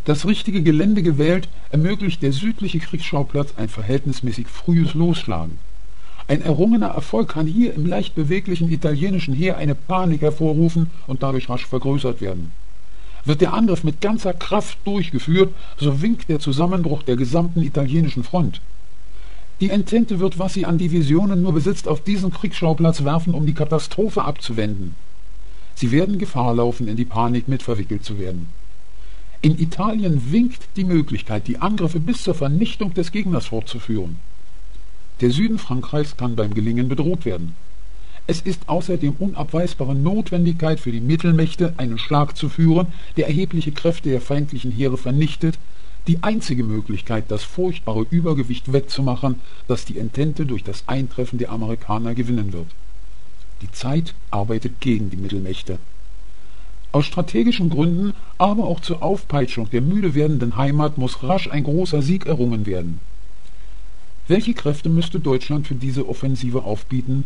Das richtige Gelände gewählt, ermöglicht der südliche Kriegsschauplatz ein verhältnismäßig frühes Losschlagen. Ein errungener Erfolg kann hier im leicht beweglichen italienischen Heer eine Panik hervorrufen und dadurch rasch vergrößert werden. Wird der Angriff mit ganzer Kraft durchgeführt, so winkt der Zusammenbruch der gesamten italienischen Front. Die Entente wird, was sie an Divisionen nur besitzt, auf diesen Kriegsschauplatz werfen, um die Katastrophe abzuwenden. Sie werden Gefahr laufen, in die Panik mitverwickelt zu werden. In Italien winkt die Möglichkeit, die Angriffe bis zur Vernichtung des Gegners fortzuführen. Der Süden Frankreichs kann beim Gelingen bedroht werden. Es ist außerdem unabweisbare Notwendigkeit für die Mittelmächte, einen Schlag zu führen, der erhebliche Kräfte der feindlichen Heere vernichtet, die einzige Möglichkeit, das furchtbare Übergewicht wettzumachen, das die Entente durch das Eintreffen der Amerikaner gewinnen wird. Die Zeit arbeitet gegen die Mittelmächte. Aus strategischen Gründen, aber auch zur Aufpeitschung der müde werdenden Heimat muss rasch ein großer Sieg errungen werden. Welche Kräfte müsste Deutschland für diese Offensive aufbieten?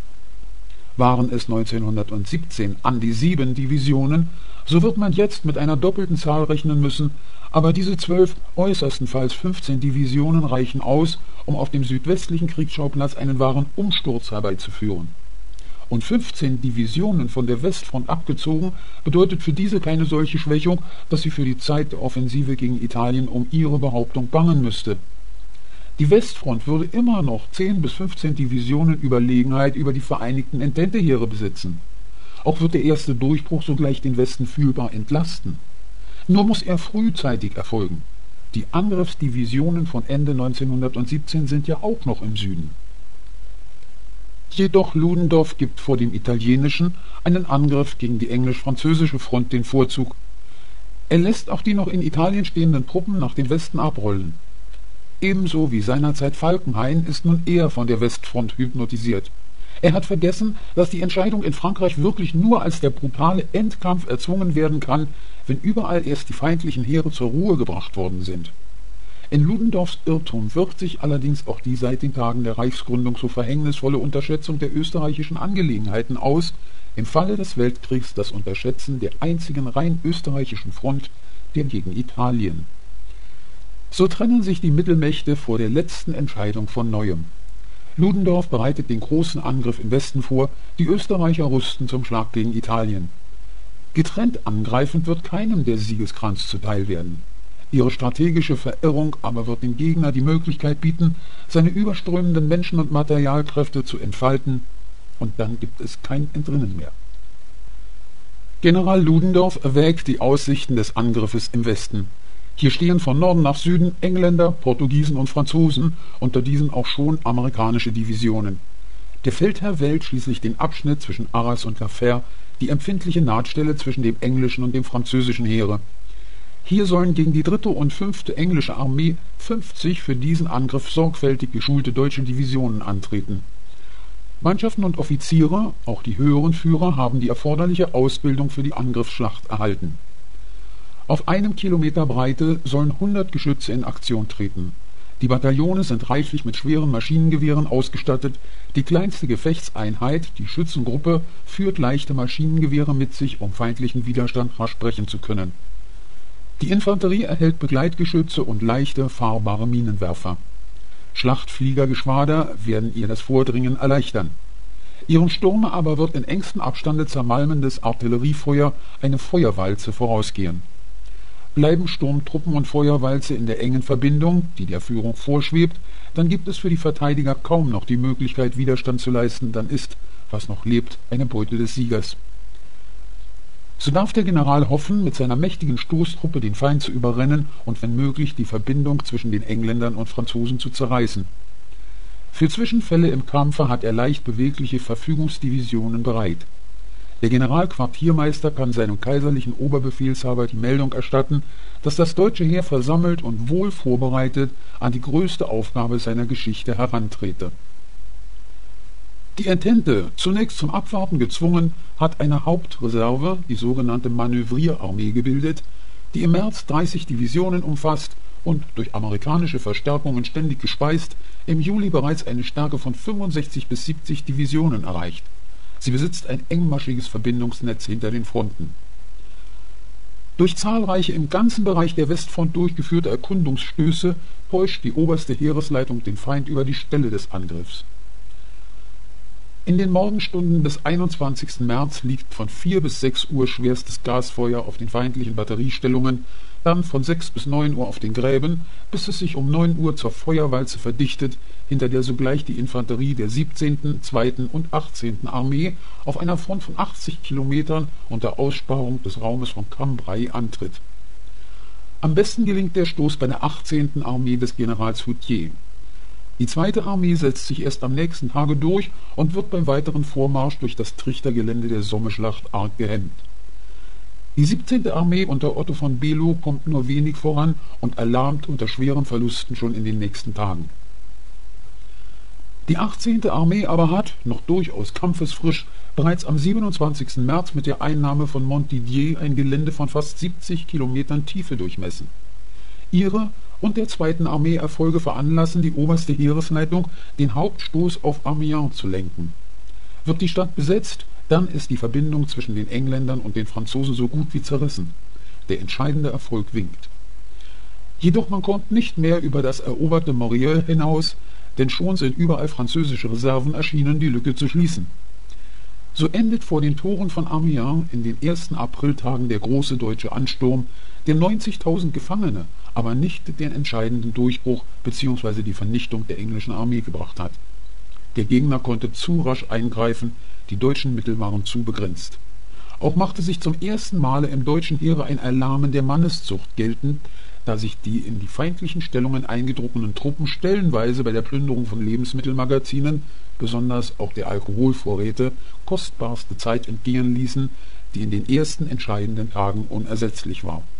Waren es 1917 an die 7 Divisionen, so wird man jetzt mit einer doppelten Zahl rechnen müssen, aber diese 12, äußerstenfalls 15 Divisionen reichen aus, um auf dem südwestlichen Kriegsschauplatz einen wahren Umsturz herbeizuführen. Und 15 Divisionen von der Westfront abgezogen, bedeutet für diese keine solche Schwächung, dass sie für die Zeit der Offensive gegen Italien um ihre Behauptung bangen müsste. Die Westfront würde immer noch 10 bis 15 Divisionen Überlegenheit über die vereinigten Ententeheere besitzen. Auch wird der erste Durchbruch sogleich den Westen fühlbar entlasten. Nur muss er frühzeitig erfolgen. Die Angriffsdivisionen von Ende 1917 sind ja auch noch im Süden. Jedoch Ludendorff gibt vor dem italienischen einen Angriff gegen die englisch-französische Front den Vorzug. Er lässt auch die noch in Italien stehenden Truppen nach dem Westen abrollen. Ebenso wie seinerzeit Falkenhayn ist nun er von der Westfront hypnotisiert. Er hat vergessen, dass die Entscheidung in Frankreich wirklich nur als der brutale Endkampf erzwungen werden kann, wenn überall erst die feindlichen Heere zur Ruhe gebracht worden sind. In Ludendorffs Irrtum wirkt sich allerdings auch die seit den Tagen der Reichsgründung so verhängnisvolle Unterschätzung der österreichischen Angelegenheiten aus, im Falle des Weltkriegs das Unterschätzen der einzigen rein österreichischen Front, der gegen Italien. So trennen sich die Mittelmächte vor der letzten Entscheidung von Neuem. Ludendorff bereitet den großen Angriff im Westen vor, die Österreicher rüsten zum Schlag gegen Italien. Getrennt angreifend wird keinem der Siegeskranz zuteil werden. Ihre strategische Verirrung aber wird dem Gegner die Möglichkeit bieten, seine überströmenden Menschen- und Materialkräfte zu entfalten, und dann gibt es kein Entrinnen mehr. General Ludendorff erwägt die Aussichten des Angriffes im Westen. Hier stehen von Norden nach Süden Engländer, Portugiesen und Franzosen, unter diesen auch schon amerikanische Divisionen. Der Feldherr wählt schließlich den Abschnitt zwischen Arras und La Fère, die empfindliche Nahtstelle zwischen dem englischen und dem französischen Heere. Hier sollen gegen die 3. und 5. englische Armee 50 für diesen Angriff sorgfältig geschulte deutsche Divisionen antreten. Mannschaften und Offiziere, auch die höheren Führer, haben die erforderliche Ausbildung für die Angriffsschlacht erhalten. Auf 1 Kilometer Breite sollen 100 Geschütze in Aktion treten. Die Bataillone sind reichlich mit schweren Maschinengewehren ausgestattet. Die kleinste Gefechtseinheit, die Schützengruppe, führt leichte Maschinengewehre mit sich, um feindlichen Widerstand rasch brechen zu können. Die Infanterie erhält Begleitgeschütze und leichte, fahrbare Minenwerfer. Schlachtfliegergeschwader werden ihr das Vordringen erleichtern. Ihrem Sturm aber wird in engstem Abstande zermalmendes Artilleriefeuer eine Feuerwalze vorausgehen. Bleiben Sturmtruppen und Feuerwalze in der engen Verbindung, die der Führung vorschwebt, dann gibt es für die Verteidiger kaum noch die Möglichkeit, Widerstand zu leisten, dann ist, was noch lebt, eine Beute des Siegers. So darf der General hoffen, mit seiner mächtigen Stoßtruppe den Feind zu überrennen und wenn möglich die Verbindung zwischen den Engländern und Franzosen zu zerreißen. Für Zwischenfälle im Kampfe hat er leicht bewegliche Verfügungsdivisionen bereit. Der Generalquartiermeister kann seinem kaiserlichen Oberbefehlshaber die Meldung erstatten, dass das deutsche Heer versammelt und wohl vorbereitet an die größte Aufgabe seiner Geschichte herantrete. Die Entente, zunächst zum Abwarten gezwungen, hat eine Hauptreserve, die sogenannte Manövrierarmee, gebildet, die im März 30 Divisionen umfasst und, durch amerikanische Verstärkungen ständig gespeist, im Juli bereits eine Stärke von 65 bis 70 Divisionen erreicht. Sie besitzt ein engmaschiges Verbindungsnetz hinter den Fronten. Durch zahlreiche im ganzen Bereich der Westfront durchgeführte Erkundungsstöße täuscht die oberste Heeresleitung den Feind über die Stelle des Angriffs. In den Morgenstunden des 21. März liegt von 4 bis 6 Uhr schwerstes Gasfeuer auf den feindlichen Batteriestellungen, dann von 6 bis 9 Uhr auf den Gräben, bis es sich um 9 Uhr zur Feuerwalze verdichtet, hinter der sogleich die Infanterie der 17., 2. und 18. Armee auf einer Front von 80 Kilometern unter Aussparung des Raumes von Cambrai antritt. Am besten gelingt der Stoß bei der 18. Armee des Generals Hutier. Die 2. Armee setzt sich erst am nächsten Tage durch und wird beim weiteren Vormarsch durch das Trichtergelände der Sommeschlacht arg gehemmt. Die 17. Armee unter Otto von Below kommt nur wenig voran und erlahmt unter schweren Verlusten schon in den nächsten Tagen. Die 18. Armee aber hat, noch durchaus kampfesfrisch, bereits am 27. März mit der Einnahme von Montdidier ein Gelände von fast 70 Kilometern Tiefe durchmessen. Ihre und der 2. Armee Erfolge veranlassen die oberste Heeresleitung, den Hauptstoß auf Amiens zu lenken. Wird die Stadt besetzt, dann ist die Verbindung zwischen den Engländern und den Franzosen so gut wie zerrissen. Der entscheidende Erfolg winkt. Jedoch man kommt nicht mehr über das eroberte Morieux hinaus, denn schon sind überall französische Reserven erschienen, die Lücke zu schließen. So endet vor den Toren von Amiens in den ersten Apriltagen der große deutsche Ansturm, der 90.000 Gefangene, aber nicht den entscheidenden Durchbruch bzw. die Vernichtung der englischen Armee gebracht hat. Der Gegner konnte zu rasch eingreifen, die deutschen Mittel waren zu begrenzt. Auch machte sich zum ersten Male im deutschen Heere ein Erlahmen der Manneszucht geltend, da sich die in die feindlichen Stellungen eingedrungenen Truppen stellenweise bei der Plünderung von Lebensmittelmagazinen, besonders auch der Alkoholvorräte, kostbarste Zeit entgehen ließen, die in den ersten entscheidenden Tagen unersetzlich war.